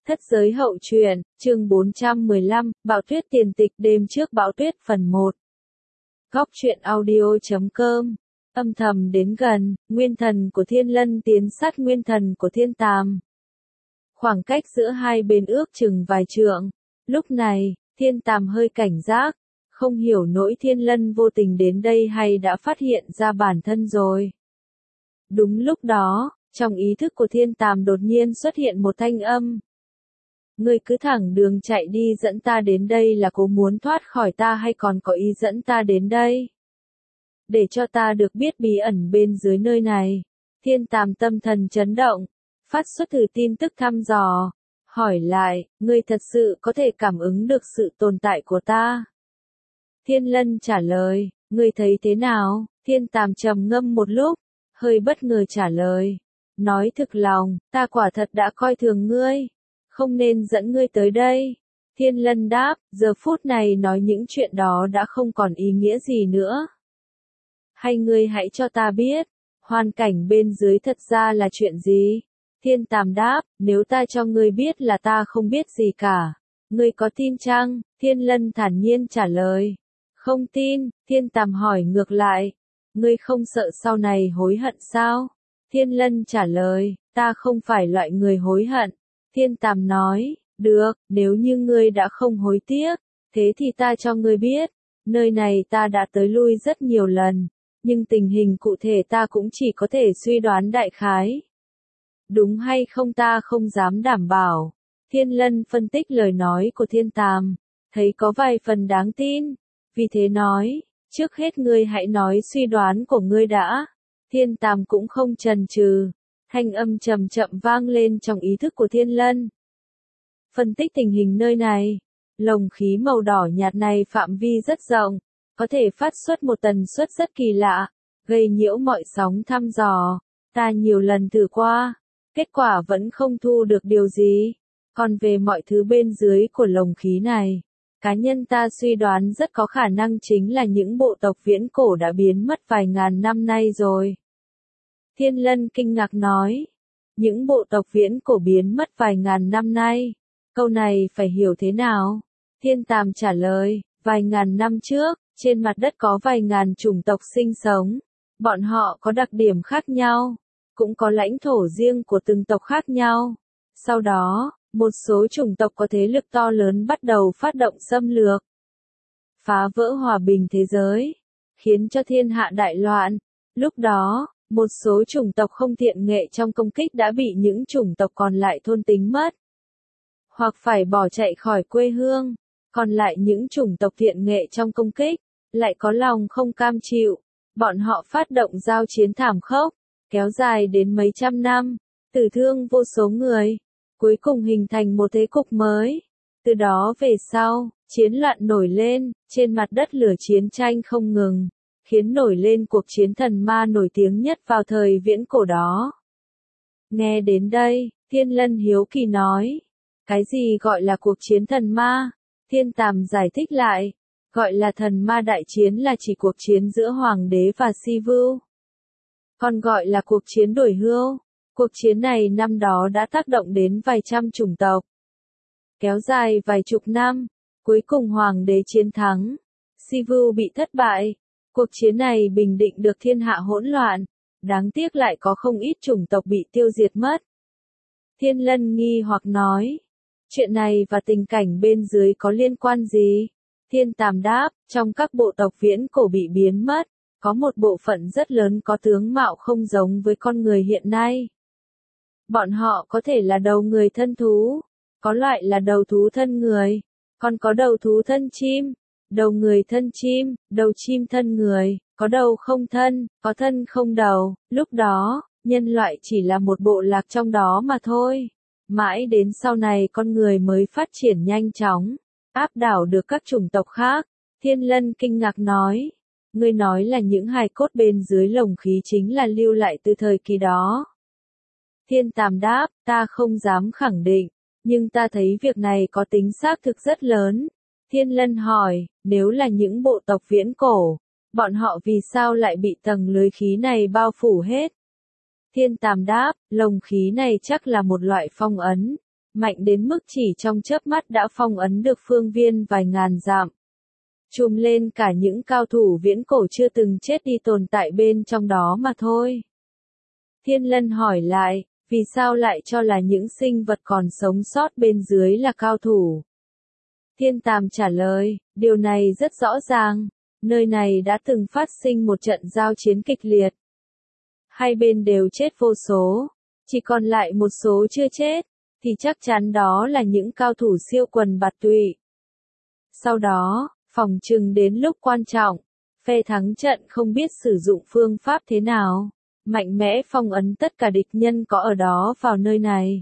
Thất giới hậu truyện, chương 415, Bão tuyết tiền tịch đêm trước bão tuyết phần 1. Góc truyện audio.com. Âm thầm đến gần, nguyên thần của Thiên Lân tiến sát nguyên thần của Thiên Tàm. Khoảng cách giữa hai bên ước chừng vài trượng. Lúc này, Thiên Tàm hơi cảnh giác, không hiểu nỗi Thiên Lân vô tình đến đây hay đã phát hiện ra bản thân rồi. Đúng lúc đó, trong ý thức của Thiên Tàm đột nhiên xuất hiện một thanh âm. Ngươi cứ thẳng đường chạy đi, dẫn ta đến đây là cố muốn thoát khỏi ta hay còn có ý dẫn ta đến đây? Để cho ta được biết bí ẩn bên dưới nơi này. Thiên Tàm tâm thần chấn động, phát xuất thử tin tức thăm dò, hỏi lại, ngươi thật sự có thể cảm ứng được sự tồn tại của ta? Thiên Lân trả lời, ngươi thấy thế nào? Thiên Tàm trầm ngâm một lúc, hơi bất ngờ trả lời, nói thực lòng, ta quả thật đã coi thường ngươi, không nên dẫn ngươi tới đây. Thiên Lân đáp, giờ phút này nói những chuyện đó đã không còn ý nghĩa gì nữa. Hay ngươi hãy cho ta biết, hoàn cảnh bên dưới thật ra là chuyện gì? Thiên Tàm đáp, nếu ta cho ngươi biết là ta không biết gì cả, ngươi có tin chăng? Thiên Lân thản nhiên trả lời, không tin. Thiên Tàm hỏi ngược lại, ngươi không sợ sau này hối hận sao? Thiên Lân trả lời, ta không phải loại người hối hận. Thiên Tàm nói, được, nếu như ngươi đã không hối tiếc, thế thì ta cho ngươi biết, nơi này ta đã tới lui rất nhiều lần, nhưng tình hình cụ thể ta cũng chỉ có thể suy đoán đại khái. Đúng hay không ta không dám đảm bảo. Thiên Lân phân tích lời nói của Thiên Tàm, thấy có vài phần đáng tin, vì thế nói, trước hết ngươi hãy nói suy đoán của ngươi đã. Thiên Tàm cũng không chần chừ, thanh âm chậm chậm vang lên trong ý thức của Thiên Lân. Phân tích tình hình nơi này, lồng khí màu đỏ nhạt này phạm vi rất rộng, có thể phát xuất một tần suất rất kỳ lạ, gây nhiễu mọi sóng thăm dò. Ta nhiều lần thử qua, kết quả vẫn không thu được điều gì. Còn về mọi thứ bên dưới của lồng khí này, cá nhân ta suy đoán rất có khả năng chính là những bộ tộc viễn cổ đã biến mất vài ngàn năm nay rồi. Thiên Lân kinh ngạc nói, những bộ tộc viễn cổ biến mất vài ngàn năm nay, câu này phải hiểu thế nào? Thiên Tàm trả lời, vài ngàn năm trước, trên mặt đất có vài ngàn chủng tộc sinh sống, bọn họ có đặc điểm khác nhau, cũng có lãnh thổ riêng của từng tộc khác nhau. Sau đó, một số chủng tộc có thế lực to lớn bắt đầu phát động xâm lược, phá vỡ hòa bình thế giới, khiến cho thiên hạ đại loạn. Lúc đó, một số chủng tộc không thiện nghệ trong công kích đã bị những chủng tộc còn lại thôn tính mất, hoặc phải bỏ chạy khỏi quê hương. Còn lại những chủng tộc thiện nghệ trong công kích, lại có lòng không cam chịu. Bọn họ phát động giao chiến thảm khốc, kéo dài đến mấy trăm năm, tử thương vô số người, cuối cùng hình thành một thế cục mới. Từ đó về sau, chiến loạn nổi lên, trên mặt đất lửa chiến tranh không ngừng, khiến nổi lên cuộc chiến thần ma nổi tiếng nhất vào thời viễn cổ đó. Nghe đến đây, Thiên Lân hiếu kỳ nói, cái gì gọi là cuộc chiến thần ma? Thiên Tàm giải thích lại, gọi là thần ma đại chiến là chỉ cuộc chiến giữa hoàng đế và si vưu. Còn gọi là cuộc chiến đổi hưu, cuộc chiến này năm đó đã tác động đến vài trăm chủng tộc, kéo dài vài chục năm, cuối cùng hoàng đế chiến thắng, si vưu bị thất bại. Cuộc chiến này bình định được thiên hạ hỗn loạn, đáng tiếc lại có không ít chủng tộc bị tiêu diệt mất. Thiên Lân nghi hoặc nói, chuyện này và tình cảnh bên dưới có liên quan gì? Thiên Tàm đáp, trong các bộ tộc viễn cổ bị biến mất, có một bộ phận rất lớn có tướng mạo không giống với con người hiện nay. Bọn họ có thể là đầu người thân thú, có loại là đầu thú thân người, còn có đầu thú thân chim, đầu người thân chim, đầu chim thân người, có đầu không thân, có thân không đầu. Lúc đó, nhân loại chỉ là một bộ lạc trong đó mà thôi. Mãi đến sau này con người mới phát triển nhanh chóng, áp đảo được các chủng tộc khác. Thiên Lân kinh ngạc nói, ngươi nói là những hài cốt bên dưới lồng khí chính là lưu lại từ thời kỳ đó. Thiên Tàm đáp, ta không dám khẳng định, nhưng ta thấy việc này có tính xác thực rất lớn. Thiên Lân hỏi, nếu là những bộ tộc viễn cổ, bọn họ vì sao lại bị tầng lưới khí này bao phủ hết? Thiên Tàm đáp, lồng khí này chắc là một loại phong ấn, mạnh đến mức chỉ trong chớp mắt đã phong ấn được phương viên vài ngàn dặm. Trùm lên cả những cao thủ viễn cổ chưa từng chết đi tồn tại bên trong đó mà thôi. Thiên Lân hỏi lại, vì sao lại cho là những sinh vật còn sống sót bên dưới là cao thủ? Thiên Tàm trả lời, điều này rất rõ ràng, nơi này đã từng phát sinh một trận giao chiến kịch liệt. Hai bên đều chết vô số, chỉ còn lại một số chưa chết, thì chắc chắn đó là những cao thủ siêu quần bạt tụy. Sau đó, phỏng chừng đến lúc quan trọng, phe thắng trận không biết sử dụng phương pháp thế nào, mạnh mẽ phong ấn tất cả địch nhân có ở đó vào nơi này.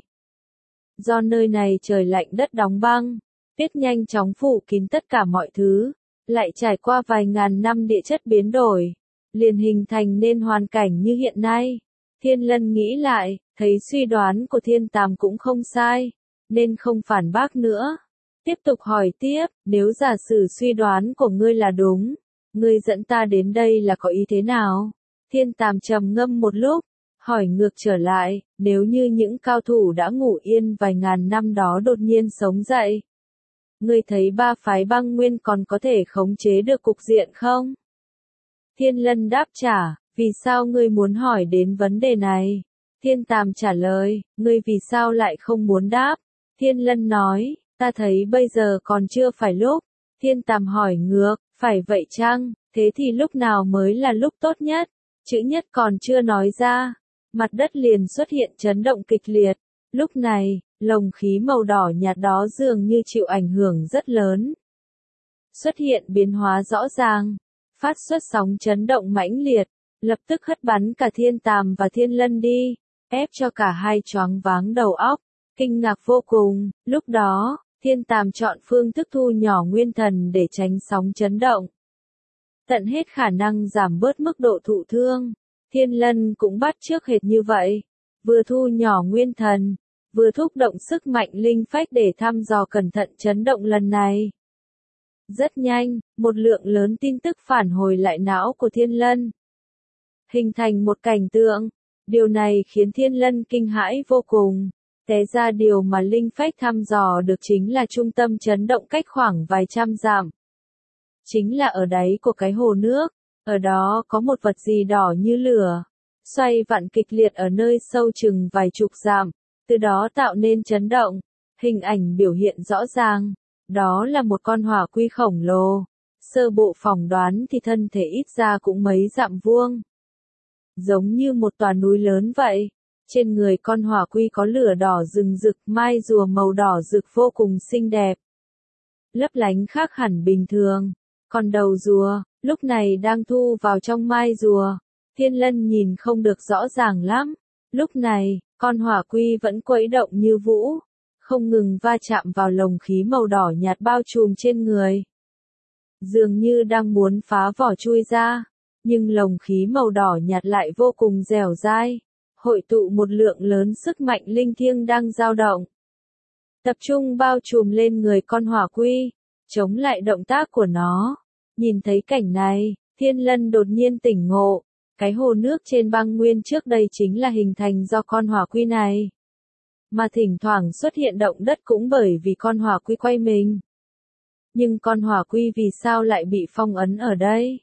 Do nơi này trời lạnh đất đóng băng, tuyết nhanh chóng phủ kín tất cả mọi thứ, lại trải qua vài ngàn năm địa chất biến đổi, liền hình thành nên hoàn cảnh như hiện nay. Thiên Lân nghĩ lại, thấy suy đoán của Thiên Tàm cũng không sai, nên không phản bác nữa. Tiếp tục hỏi tiếp, nếu giả sử suy đoán của ngươi là đúng, ngươi dẫn ta đến đây là có ý thế nào? Thiên Tàm trầm ngâm một lúc, hỏi ngược trở lại, nếu như những cao thủ đã ngủ yên vài ngàn năm đó đột nhiên sống dậy, ngươi thấy ba phái băng nguyên còn có thể khống chế được cục diện không? Thiên Lân đáp trả, vì sao ngươi muốn hỏi đến vấn đề này? Thiên Tàm trả lời, ngươi vì sao lại không muốn đáp? Thiên Lân nói, ta thấy bây giờ còn chưa phải lúc. Thiên Tàm hỏi ngược, phải vậy chăng? Thế thì lúc nào mới là lúc tốt nhất? Chữ nhất còn chưa nói ra, mặt đất liền xuất hiện chấn động kịch liệt. Lúc này, lồng khí màu đỏ nhạt đó dường như chịu ảnh hưởng rất lớn. Xuất hiện biến hóa rõ ràng, phát xuất sóng chấn động mãnh liệt, lập tức hất bắn cả Thiên Tàm và Thiên Lân đi, ép cho cả hai choáng váng đầu óc, kinh ngạc vô cùng. Lúc đó, Thiên Tàm chọn phương thức thu nhỏ nguyên thần để tránh sóng chấn động, tận hết khả năng giảm bớt mức độ thụ thương. Thiên Lân cũng bắt chước hệt như vậy, vừa thu nhỏ nguyên thần, vừa thúc động sức mạnh linh phách để thăm dò cẩn thận chấn động lần này. Rất nhanh, một lượng lớn tin tức phản hồi lại não của Thiên Lân, hình thành một cảnh tượng. Điều này khiến Thiên Lân kinh hãi vô cùng. Té ra điều mà linh phách thăm dò được chính là trung tâm chấn động cách khoảng vài trăm dặm. Chính là ở đáy của cái hồ nước, ở đó có một vật gì đỏ như lửa, xoay vặn kịch liệt ở nơi sâu chừng vài chục dặm, từ đó tạo nên chấn động. Hình ảnh biểu hiện rõ ràng, đó là một con hỏa quy khổng lồ, sơ bộ phỏng đoán thì thân thể ít ra cũng mấy dặm vuông, giống như một tòa núi lớn vậy. Trên người con hỏa quy có lửa đỏ rừng rực, mai rùa màu đỏ rực vô cùng xinh đẹp, lấp lánh khác hẳn bình thường. Còn đầu rùa, lúc này đang thu vào trong mai rùa. Thiên Lân nhìn không được rõ ràng lắm. Lúc này, con hỏa quy vẫn quẫy động như vũ, không ngừng va chạm vào lồng khí màu đỏ nhạt bao trùm trên người, dường như đang muốn phá vỏ chui ra. Nhưng lồng khí màu đỏ nhạt lại vô cùng dẻo dai, hội tụ một lượng lớn sức mạnh linh thiêng đang dao động, tập trung bao trùm lên người con hỏa quy, chống lại động tác của nó. Nhìn thấy cảnh này, Thiên Lân đột nhiên tỉnh ngộ, cái hồ nước trên băng nguyên trước đây chính là hình thành do con hỏa quy này. Mà thỉnh thoảng xuất hiện động đất cũng bởi vì con hỏa quy quay mình. Nhưng con hỏa quy vì sao lại bị phong ấn ở đây?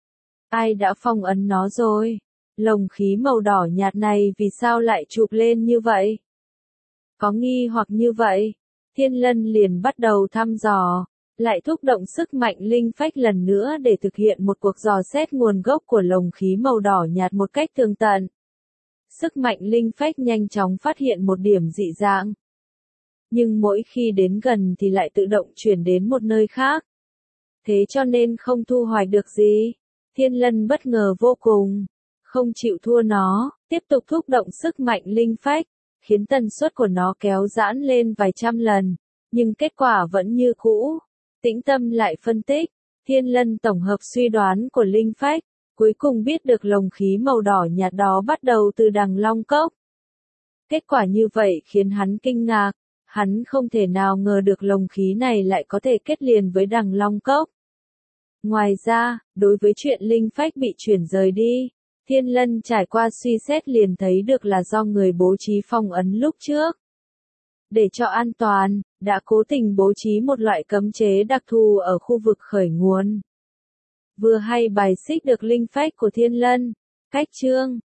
Ai đã phong ấn nó rồi? Lồng khí màu đỏ nhạt này vì sao lại chụp lên như vậy? Có nghi hoặc như vậy, Thiên Lân liền bắt đầu thăm dò, lại thúc động sức mạnh linh phách lần nữa để thực hiện một cuộc dò xét nguồn gốc của lồng khí màu đỏ nhạt một cách tường tận. Sức mạnh linh phách nhanh chóng phát hiện một điểm dị dạng, nhưng mỗi khi đến gần thì lại tự động chuyển đến một nơi khác. Thế cho nên không thu hoạch được gì. Thiên Lân bất ngờ vô cùng, không chịu thua nó, tiếp tục thúc động sức mạnh linh phách, khiến tần suất của nó kéo giãn lên vài trăm lần, nhưng kết quả vẫn như cũ. Tĩnh tâm lại phân tích, Thiên Lân tổng hợp suy đoán của linh phách, cuối cùng biết được lồng khí màu đỏ nhạt đó bắt đầu từ Đằng Long Cốc. Kết quả như vậy khiến hắn kinh ngạc, hắn không thể nào ngờ được lồng khí này lại có thể kết liền với Đằng Long Cốc. Ngoài ra, đối với chuyện linh phách bị chuyển rời đi, Thiên Lân trải qua suy xét liền thấy được là do người bố trí phong ấn lúc trước. để cho an toàn, đã cố tình bố trí một loại cấm chế đặc thù ở khu vực khởi nguồn. Vừa hay bài xích được linh phách của Thiên Lân. Cách chương